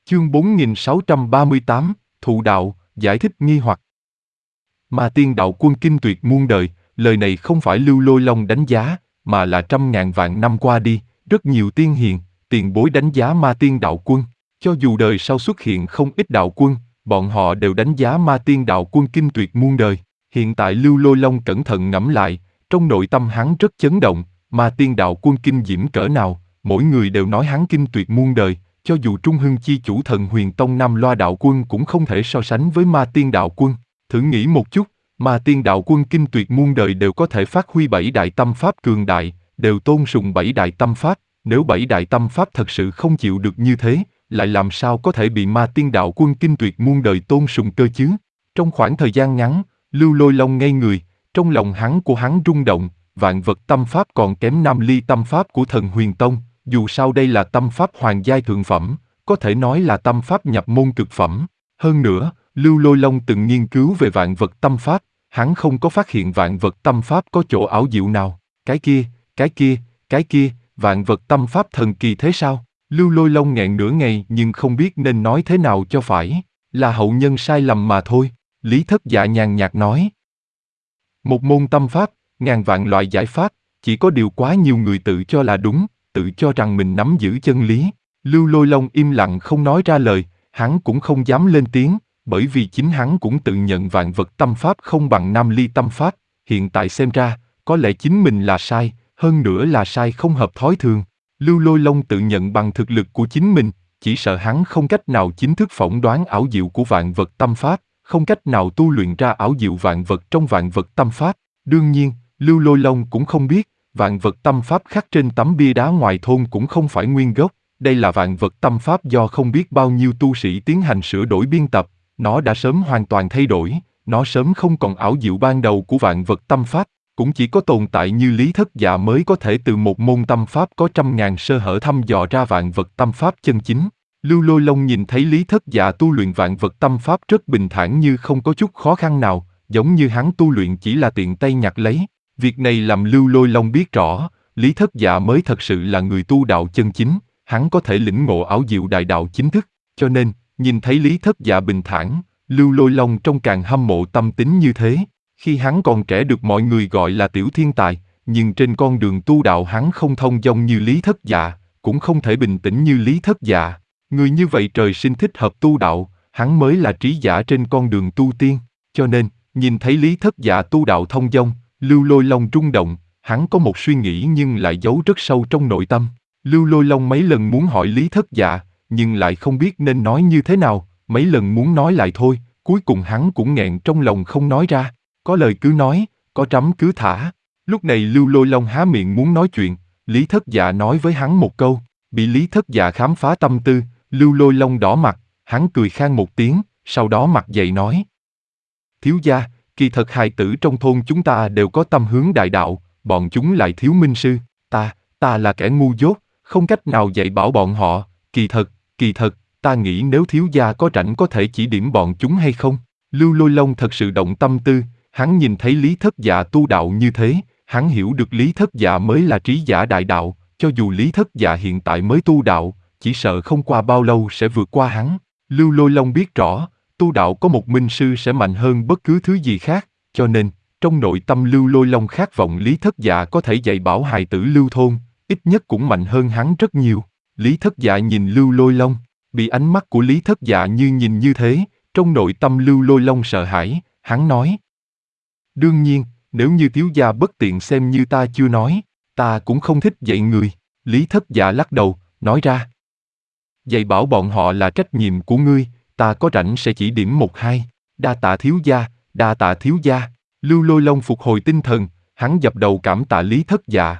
Chương 4638, Thụ đạo, giải thích nghi hoặc. Ma Tiên đạo quân kinh tuyệt muôn đời, lời này không phải Lưu Lôi Long đánh giá, mà là trăm ngàn vạn năm qua đi, rất nhiều tiên hiền, tiền bối đánh giá Ma Tiên đạo quân. Cho dù đời sau xuất hiện không ít đạo quân, bọn họ đều đánh giá Ma Tiên đạo quân kinh tuyệt muôn đời. Hiện tại Lưu Lôi Long cẩn thận ngẫm lại, trong nội tâm hắn rất chấn động, Ma Tiên đạo quân kinh diễm cỡ nào, mỗi người đều nói hắn kinh tuyệt muôn đời. Cho dù Trung Hưng chi chủ Thần Huyền Tông Nam Loa đạo quân cũng không thể so sánh với Ma Tiên đạo quân. Thử nghĩ một chút, Ma Tiên đạo quân kinh tuyệt muôn đời đều có thể phát huy 7 đại tâm pháp cường đại, đều tôn sùng 7 đại tâm pháp, nếu 7 đại tâm pháp thật sự không chịu được như thế, lại làm sao có thể bị Ma Tiên đạo quân kinh tuyệt muôn đời tôn sùng cơ chứ? Trong khoảng thời gian ngắn, Lưu Lôi Long ngây người, trong lòng hắn rung động, vạn vật tâm pháp còn kém Nam Ly tâm pháp của Thần Huyền Tông. Dù sao đây là tâm pháp hoàng giai thượng phẩm, có thể nói là tâm pháp nhập môn cực phẩm. Hơn nữa, Lưu Lôi Long từng nghiên cứu về vạn vật tâm pháp, hắn không có phát hiện vạn vật tâm pháp có chỗ ảo diệu nào. Cái kia, vạn vật tâm pháp thần kỳ thế sao? Lưu Lôi Long nghẹn nửa ngày nhưng không biết nên nói thế nào cho phải. Là hậu nhân sai lầm mà thôi, Lý Thất Dạ nhàn nhạt nói. Một môn tâm pháp, ngàn vạn loại giải pháp, chỉ có điều quá nhiều người tự cho là đúng, tự cho rằng mình nắm giữ chân lý. Lưu Lôi Long im lặng không nói ra lời, hắn cũng không dám lên tiếng, bởi vì chính hắn cũng tự nhận vạn vật tâm pháp không bằng Nam Ly tâm pháp, hiện tại xem ra, có lẽ chính mình là sai, hơn nữa là sai không hợp thói thường. Lưu Lôi Long tự nhận bằng thực lực của chính mình, chỉ sợ hắn không cách nào chính thức phỏng đoán ảo diệu của vạn vật tâm pháp, không cách nào tu luyện ra ảo diệu vạn vật trong vạn vật tâm pháp. Đương nhiên, Lưu Lôi Long cũng không biết, vạn vật tâm pháp khắc trên tấm bia đá ngoài thôn cũng không phải nguyên gốc, đây là vạn vật tâm pháp do không biết bao nhiêu tu sĩ tiến hành sửa đổi biên tập, nó đã sớm hoàn toàn thay đổi, nó sớm không còn ảo diệu ban đầu của vạn vật tâm pháp, cũng chỉ có tồn tại như Lý Thất Dạ mới có thể từ một môn tâm pháp có trăm ngàn sơ hở thăm dò ra vạn vật tâm pháp chân chính. Lưu Lôi Long nhìn thấy Lý Thất Dạ tu luyện vạn vật tâm pháp rất bình thản như không có chút khó khăn nào, giống như hắn tu luyện chỉ là tiện tay nhặt lấy. Việc này làm Lưu Lôi Long biết rõ, Lý Thất Dạ mới thật sự là người tu đạo chân chính, hắn có thể lĩnh ngộ ảo diệu đại đạo chính thức, cho nên, nhìn thấy Lý Thất Dạ bình thản, Lưu Lôi Long trông càng hâm mộ tâm tính như thế. Khi hắn còn trẻ được mọi người gọi là tiểu thiên tài, nhưng trên con đường tu đạo hắn không thông dong như Lý Thất Dạ, cũng không thể bình tĩnh như Lý Thất Dạ. Người như vậy trời sinh thích hợp tu đạo, hắn mới là trí giả trên con đường tu tiên, cho nên, nhìn thấy Lý Thất Dạ tu đạo thông dong, Lưu Lôi Long rung động, hắn có một suy nghĩ nhưng lại giấu rất sâu trong nội tâm. Lưu Lôi Long mấy lần muốn hỏi Lý Thất Dạ, nhưng lại không biết nên nói như thế nào, mấy lần muốn nói lại thôi, cuối cùng hắn cũng nghẹn trong lòng không nói ra, có lời cứ nói, có trắm cứ thả. Lúc này Lưu Lôi Long há miệng muốn nói chuyện, Lý Thất Dạ nói với hắn một câu, bị Lý Thất Dạ khám phá tâm tư, Lưu Lôi Long đỏ mặt, hắn cười khan một tiếng, sau đó mặt dày nói. Thiếu gia, kỳ thật hài tử trong thôn chúng ta đều có tâm hướng đại đạo, bọn chúng lại thiếu minh sư, ta là kẻ ngu dốt, không cách nào dạy bảo bọn họ, kỳ thật, ta nghĩ nếu thiếu gia có rảnh có thể chỉ điểm bọn chúng hay không? Lưu Lôi Long thật sự động tâm tư, hắn nhìn thấy Lý Thất Dạ tu đạo như thế, hắn hiểu được Lý Thất Dạ mới là trí giả đại đạo, cho dù Lý Thất Dạ hiện tại mới tu đạo, chỉ sợ không qua bao lâu sẽ vượt qua hắn. Lưu Lôi Long biết rõ, tu đạo có một minh sư sẽ mạnh hơn bất cứ thứ gì khác, cho nên, trong nội tâm Lưu Lôi Long khát vọng Lý Thất Dạ có thể dạy bảo hài tử Lưu thôn, ít nhất cũng mạnh hơn hắn rất nhiều. Lý Thất Dạ nhìn Lưu Lôi Long, bị ánh mắt của Lý Thất Dạ nhìn như thế, trong nội tâm Lưu Lôi Long sợ hãi, hắn nói. Đương nhiên, nếu như thiếu gia bất tiện xem như ta chưa nói, ta cũng không thích dạy người. Lý Thất Dạ lắc đầu, nói ra. Dạy bảo bọn họ là trách nhiệm của ngươi, ta có rảnh sẽ chỉ điểm một hai, đa tạ thiếu gia. Lưu Lôi Long phục hồi tinh thần, hắn dập đầu cảm tạ Lý Thất Dạ.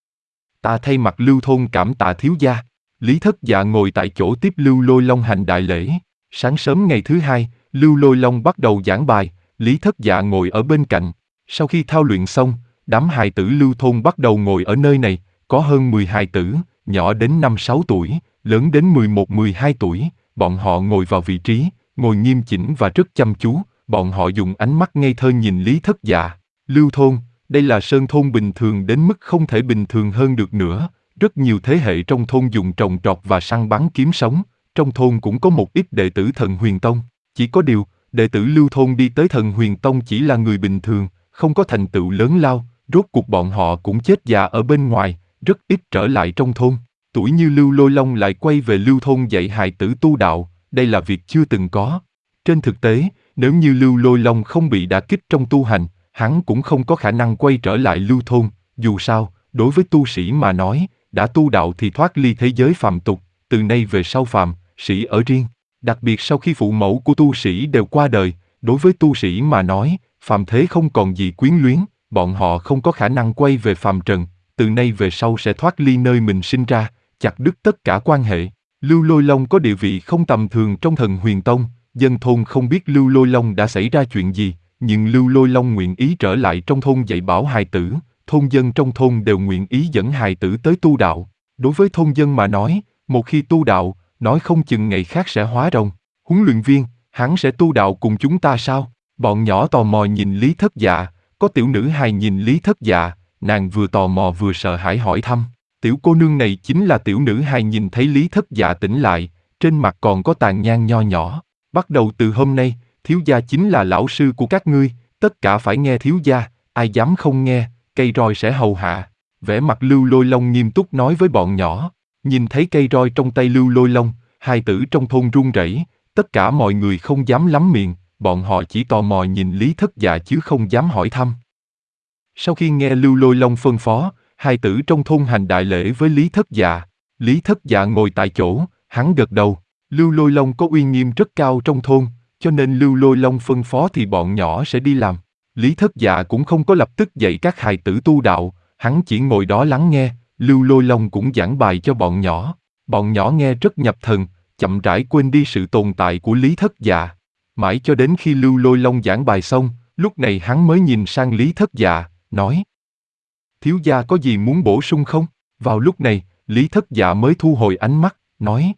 Ta thay mặt Lưu thôn cảm tạ thiếu gia. Lý Thất Dạ ngồi tại chỗ tiếp Lưu Lôi Long hành đại lễ. Sáng sớm ngày thứ hai, Lưu Lôi Long bắt đầu giảng bài, Lý Thất Dạ ngồi ở bên cạnh. Sau khi thao luyện xong, đám hài tử Lưu thôn bắt đầu ngồi ở nơi này, có hơn 10 hài tử, nhỏ đến 5-6 tuổi, lớn đến 11-12 tuổi, bọn họ ngồi vào vị trí, ngồi nghiêm chỉnh và rất chăm chú, bọn họ dùng ánh mắt ngây thơ nhìn Lý Thất Dạ. Lưu thôn, đây là sơn thôn bình thường đến mức không thể bình thường hơn được nữa, rất nhiều thế hệ trong thôn dùng trồng trọt và săn bắn kiếm sống, trong thôn cũng có một ít đệ tử Thần Huyền Tông. Chỉ có điều, đệ tử Lưu thôn đi tới Thần Huyền Tông chỉ là người bình thường, không có thành tựu lớn lao, rốt cuộc bọn họ cũng chết già ở bên ngoài, rất ít trở lại trong thôn. Tuổi như Lưu Lôi Long lại quay về Lưu thôn dạy hài tử tu đạo, đây là việc chưa từng có. Trên thực tế, nếu như Lưu Lôi Long không bị đả kích trong tu hành, hắn cũng không có khả năng quay trở lại Lưu thôn. Dù sao, đối với tu sĩ mà nói, đã tu đạo thì thoát ly thế giới phàm tục, từ nay về sau phàm, sĩ ở riêng. Đặc biệt sau khi phụ mẫu của tu sĩ đều qua đời, đối với tu sĩ mà nói, phàm thế không còn gì quyến luyến, bọn họ không có khả năng quay về phàm trần, từ nay về sau sẽ thoát ly nơi mình sinh ra, chặt đứt tất cả quan hệ. Lưu Lôi Long có địa vị không tầm thường trong Thần Huyền Tông, dân thôn không biết Lưu Lôi Long đã xảy ra chuyện gì, nhưng Lưu Lôi Long nguyện ý trở lại trong thôn dạy bảo hài tử, thôn dân trong thôn đều nguyện ý dẫn hài tử tới tu đạo. Đối với thôn dân mà nói, một khi tu đạo, nói không chừng ngày khác sẽ hóa rồng. Huấn luyện viên, hắn sẽ tu đạo cùng chúng ta sao? Bọn nhỏ tò mò nhìn Lý Thất Dạ, có tiểu nữ hài nhìn Lý Thất Dạ, nàng vừa tò mò vừa sợ hãi hỏi thăm. Tiểu cô nương này chính là tiểu nữ hài nhìn thấy Lý Thất Dạ tỉnh lại, trên mặt còn có tàn nhang nho nhỏ. Bắt đầu từ hôm nay, thiếu gia chính là lão sư của các ngươi, tất cả phải nghe thiếu gia, ai dám không nghe, cây roi sẽ hầu hạ. Vẻ mặt Lưu Lôi Long nghiêm túc nói với bọn nhỏ. Nhìn thấy cây roi trong tay Lưu Lôi Long, hài tử trong thôn run rẩy, tất cả mọi người không dám lắm miệng, bọn họ chỉ tò mò nhìn Lý Thất Dạ chứ không dám hỏi thăm. Sau khi nghe Lưu Lôi Long phân phó, hài tử trong thôn hành đại lễ với Lý Thất Dạ. Lý Thất Dạ ngồi tại chỗ, hắn gật đầu. Lưu Lôi Long có uy nghiêm rất cao trong thôn, cho nên Lưu Lôi Long phân phó thì bọn nhỏ sẽ đi làm. Lý Thất Dạ cũng không có lập tức dạy các hài tử tu đạo, hắn chỉ ngồi đó lắng nghe, Lưu Lôi Long cũng giảng bài cho bọn nhỏ. Bọn nhỏ nghe rất nhập thần, chậm rãi quên đi sự tồn tại của Lý Thất Dạ. Mãi cho đến khi Lưu Lôi Long giảng bài xong, lúc này hắn mới nhìn sang Lý Thất Dạ, nói: thiếu gia có gì muốn bổ sung không? Vào lúc này, Lý Thất Dạ mới thu hồi ánh mắt, nói: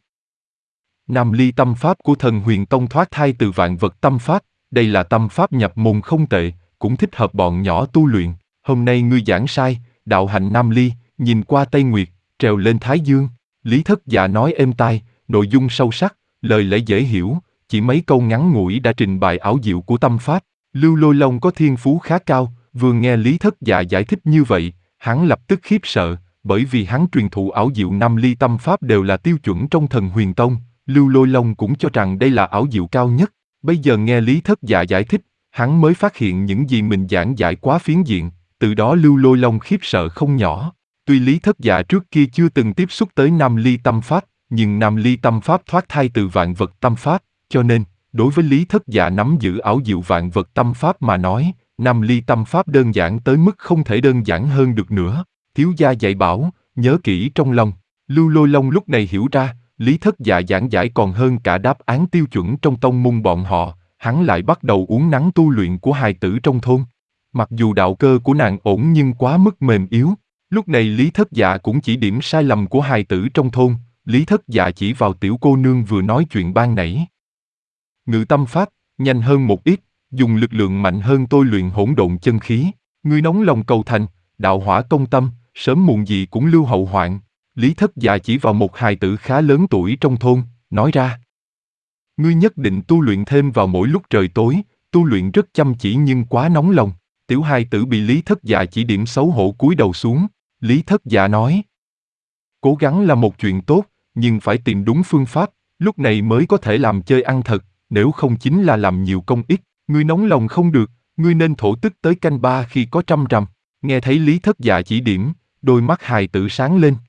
Nam Ly tâm pháp của Thần Huyền Tông thoát thai từ vạn vật tâm pháp, đây là tâm pháp nhập môn không tệ, cũng thích hợp bọn nhỏ tu luyện. Hôm nay ngươi giảng sai, đạo hành Nam Ly, nhìn qua Tây Nguyệt, trèo lên Thái Dương. Lý Thất Dạ nói êm tai, nội dung sâu sắc, lời lẽ dễ hiểu, chỉ mấy câu ngắn ngủi đã trình bày ảo diệu của tâm pháp. Lưu Lôi Long có thiên phú khá cao, vừa nghe Lý Thất Dạ giải thích như vậy, hắn lập tức khiếp sợ, bởi vì hắn truyền thụ ảo diệu Nam Ly tâm pháp đều là tiêu chuẩn trong Thần Huyền Tông. Lưu Lôi Long cũng cho rằng đây là ảo diệu cao nhất. Bây giờ nghe Lý Thất Dạ giải thích, hắn mới phát hiện những gì mình giảng giải quá phiến diện, từ đó Lưu Lôi Long khiếp sợ không nhỏ. Tuy Lý Thất Dạ trước kia chưa từng tiếp xúc tới Nam Ly tâm pháp, nhưng Nam Ly tâm pháp thoát thai từ vạn vật tâm pháp, cho nên, đối với Lý Thất Dạ nắm giữ ảo diệu vạn vật tâm pháp mà nói, Nam Ly tâm pháp đơn giản tới mức không thể đơn giản hơn được nữa. Thiếu gia dạy bảo, nhớ kỹ trong lòng. Lưu Lôi Long lúc này hiểu ra, Lý Thất Dạ giảng giải còn hơn cả đáp án tiêu chuẩn trong tông môn bọn họ, hắn lại bắt đầu uốn nắn tu luyện của hài tử trong thôn. Mặc dù đạo cơ của nàng ổn nhưng quá mức mềm yếu. Lúc này Lý Thất Dạ cũng chỉ điểm sai lầm của hài tử trong thôn, Lý Thất Dạ chỉ vào tiểu cô nương vừa nói chuyện ban nãy. Ngự tâm pháp, nhanh hơn một ít, dùng lực lượng mạnh hơn tôi luyện hỗn độn chân khí. Ngươi nóng lòng cầu thành, đạo hỏa công tâm, sớm muộn gì cũng lưu hậu hoạn. Lý Thất Dạ chỉ vào một hài tử khá lớn tuổi trong thôn, nói ra. Ngươi nhất định tu luyện thêm vào mỗi lúc trời tối, tu luyện rất chăm chỉ nhưng quá nóng lòng. Tiểu hài tử bị Lý Thất Dạ chỉ điểm xấu hổ cúi đầu xuống. Lý Thất Dạ nói. Cố gắng là một chuyện tốt, nhưng phải tìm đúng phương pháp, lúc này mới có thể làm chơi ăn thật, nếu không chính là làm nhiều công ít. Ngươi nóng lòng không được, ngươi nên thổ tức tới canh ba khi có trăm rằm. Nghe thấy Lý Thất Dạ chỉ điểm, đôi mắt hài tử sáng lên.